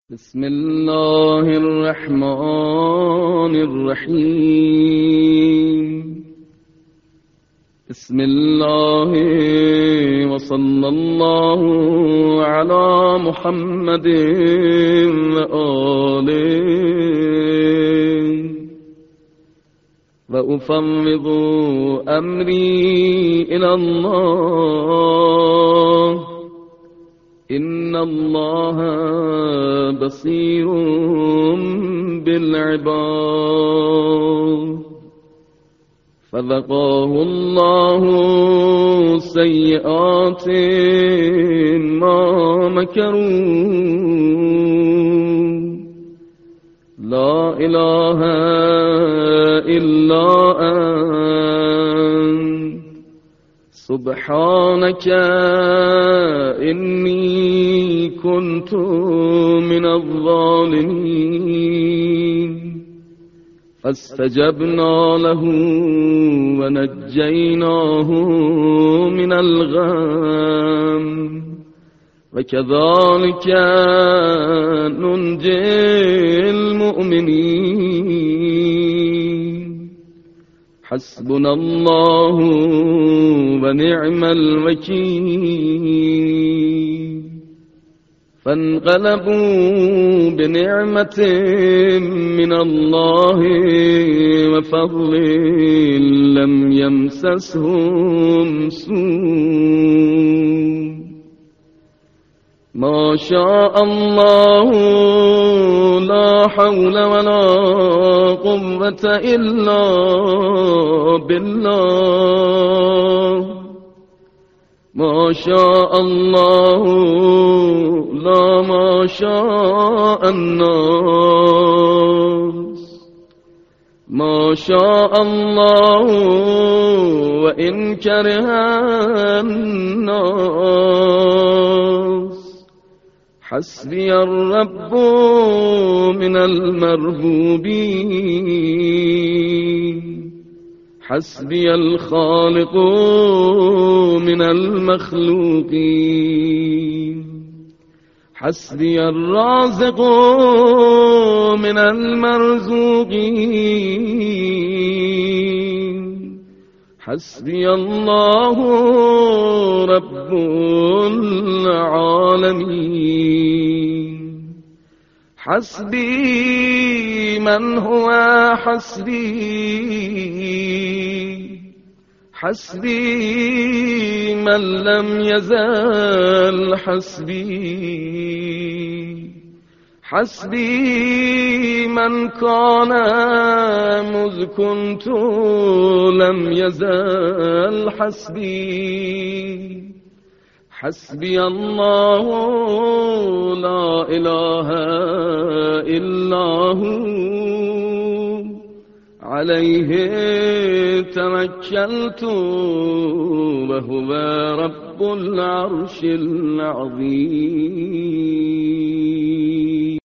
بسم الله الرحمن الرحيم. بسم الله وصلى الله على محمد وآله وأفوض أمري إلى الله إن الله بصير بالعباد. فوقاه الله سيئات ما مكروا. لا إله إلا أنت سبحانك إني كنت من الظالمين. فاستجبنا له ونجيناه من الغم وكذلك ننجي المؤمنين. حسبنا الله ونعم الوكيل. فانقلبوا بنعمة من الله وفضل لم يمسسهم سوء. ما شاء الله لا حول ولا قوة إلا بالله. ما شاء الله لا ما شاء الناس. ما شاء الله وإن كره الناس. حسبي الرب من المربوبين. حسبي الخالق من المخلوقين. حسبي الرازق من المرزوقين. حسبي الله رب العالمين. حسبي من هو حسبي. حسبي من لم يزل حسبي. حسبي من كان مذ كنت لم يزل حسبي. حسبي الله لا إله إلا هو عليه توكلت وهو رب العرش العظيم.